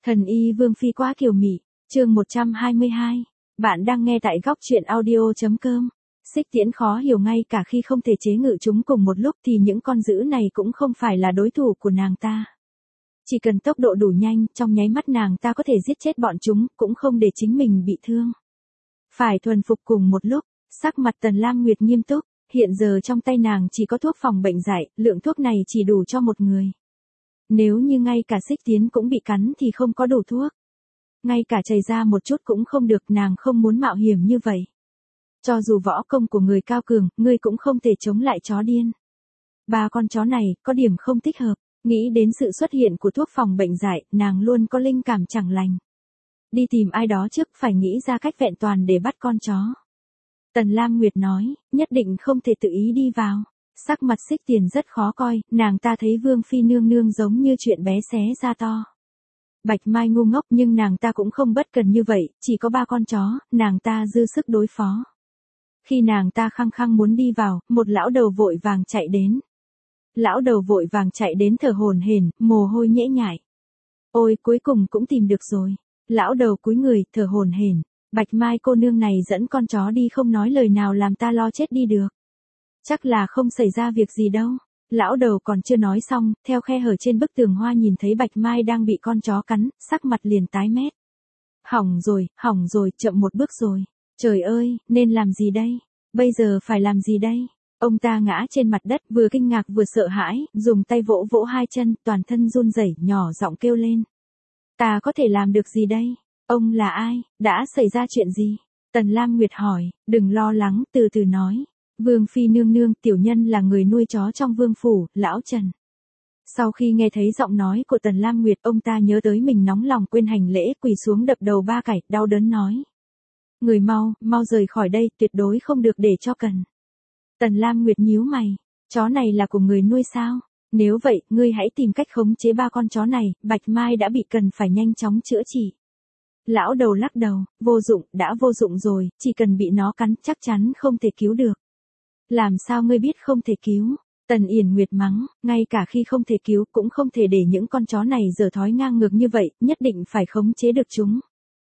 Thần y Vương Phi quá kiều mị, chương 122. Bạn đang nghe tại góc truyện audio.com. Xích Tiễn khó hiểu ngay cả khi không thể chế ngự chúng cùng một lúc thì những con dữ này cũng không phải là đối thủ của nàng ta. Chỉ cần tốc độ đủ nhanh, trong nháy mắt nàng ta có thể giết chết bọn chúng, cũng không để chính mình bị thương. Phải thuần phục cùng một lúc, sắc mặt Tần Lam Nguyệt nghiêm túc, hiện giờ trong tay nàng chỉ có thuốc phòng bệnh dại, lượng thuốc này chỉ đủ cho một người. Nếu như ngay cả Xích Tiễn cũng bị cắn thì không có đủ thuốc. Ngay cả chảy ra một chút cũng không được, nàng không muốn mạo hiểm như vậy. Cho dù võ công của người cao cường, ngươi cũng không thể chống lại chó điên. Ba con chó này, có điểm không thích hợp. Nghĩ đến sự xuất hiện của thuốc phòng bệnh dại, nàng luôn có linh cảm chẳng lành. Đi tìm ai đó trước, phải nghĩ ra cách vẹn toàn để bắt con chó. Tần Lam Nguyệt nói, nhất định không thể tự ý đi vào. Sắc mặt Xích Tiền rất khó coi, nàng ta thấy Vương Phi nương nương giống như chuyện bé xé ra to. Bạch Mai ngu ngốc nhưng nàng ta cũng không bất cần như vậy, chỉ có 3 con chó, nàng ta dư sức đối phó. Khi nàng ta khăng khăng muốn đi vào, một lão đầu vội vàng chạy đến. Lão đầu vội vàng chạy đến thở hổn hển, mồ hôi nhễ nhại. Ôi, cuối cùng cũng tìm được rồi. Lão đầu cúi người, thở hổn hển. Bạch Mai cô nương này dẫn con chó đi không nói lời nào làm ta lo chết đi được. Chắc là không xảy ra việc gì đâu. Lão đầu còn chưa nói xong, theo khe hở trên bức tường hoa nhìn thấy Bạch Mai đang bị con chó cắn, sắc mặt liền tái mét. Hỏng rồi, chậm một bước rồi. Trời ơi, nên làm gì đây? Bây giờ phải làm gì đây? Ông ta ngã trên mặt đất vừa kinh ngạc vừa sợ hãi, dùng tay vỗ vỗ hai chân, toàn thân run rẩy, nhỏ giọng kêu lên. Ta có thể làm được gì đây? Ông là ai? Đã xảy ra chuyện gì? Tần Lam Nguyệt hỏi, đừng lo lắng, từ từ nói. Vương Phi nương nương, tiểu nhân là người nuôi chó trong vương phủ, lão Trần. Sau khi nghe thấy giọng nói của Tần Lam Nguyệt, ông ta nhớ tới mình nóng lòng quên hành lễ, quỳ xuống đập đầu ba cải, đau đớn nói. Người mau rời khỏi đây, tuyệt đối không được để cho Cần. Tần Lam Nguyệt nhíu mày, chó này là của người nuôi sao? Nếu vậy, ngươi hãy tìm cách khống chế 3 con chó này, Bạch Mai đã bị Cần phải nhanh chóng chữa trị. Lão đầu lắc đầu, vô dụng, đã vô dụng rồi, chỉ cần bị nó cắn chắc chắn không thể cứu được. Làm sao ngươi biết không thể cứu? Tần Yển Nguyệt mắng, ngay cả khi không thể cứu cũng không thể để những con chó này dở thói ngang ngược như vậy, nhất định phải khống chế được chúng.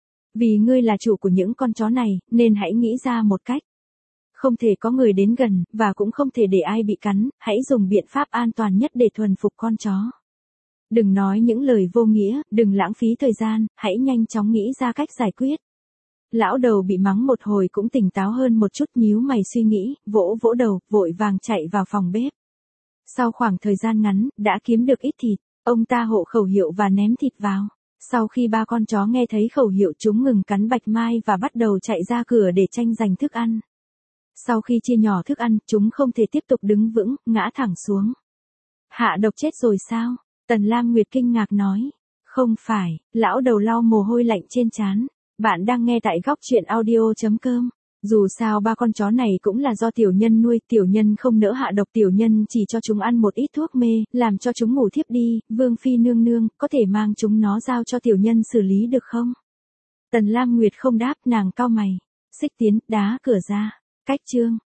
Vì ngươi là chủ của những con chó này, nên hãy nghĩ ra một cách. Không thể có người đến gần, và cũng không thể để ai bị cắn, hãy dùng biện pháp an toàn nhất để thuần phục con chó. Đừng nói những lời vô nghĩa, đừng lãng phí thời gian, hãy nhanh chóng nghĩ ra cách giải quyết. Lão đầu bị mắng một hồi cũng tỉnh táo hơn một chút, nhíu mày suy nghĩ, vỗ vỗ đầu, vội vàng chạy vào phòng bếp. Sau khoảng thời gian ngắn, đã kiếm được ít thịt, ông ta hộ khẩu hiệu và ném thịt vào. Sau khi 3 con chó nghe thấy khẩu hiệu chúng ngừng cắn Bạch Mai và bắt đầu chạy ra cửa để tranh giành thức ăn. Sau khi chia nhỏ thức ăn, chúng không thể tiếp tục đứng vững, ngã thẳng xuống. Hạ độc chết rồi sao? Tần Lam Nguyệt kinh ngạc nói. Không phải, lão đầu lau mồ hôi lạnh trên trán. Bạn đang nghe tại góc truyện audio.com. Dù sao 3 con chó này cũng là do tiểu nhân nuôi, tiểu nhân không nỡ hạ độc, tiểu nhân chỉ cho chúng ăn một ít thuốc mê, làm cho chúng ngủ thiếp đi, Vương Phi nương nương, có thể mang chúng nó giao cho tiểu nhân xử lý được không? Tần Lam Nguyệt không đáp, nàng cau mày. Xích Tiến, đá cửa ra. Cách chương.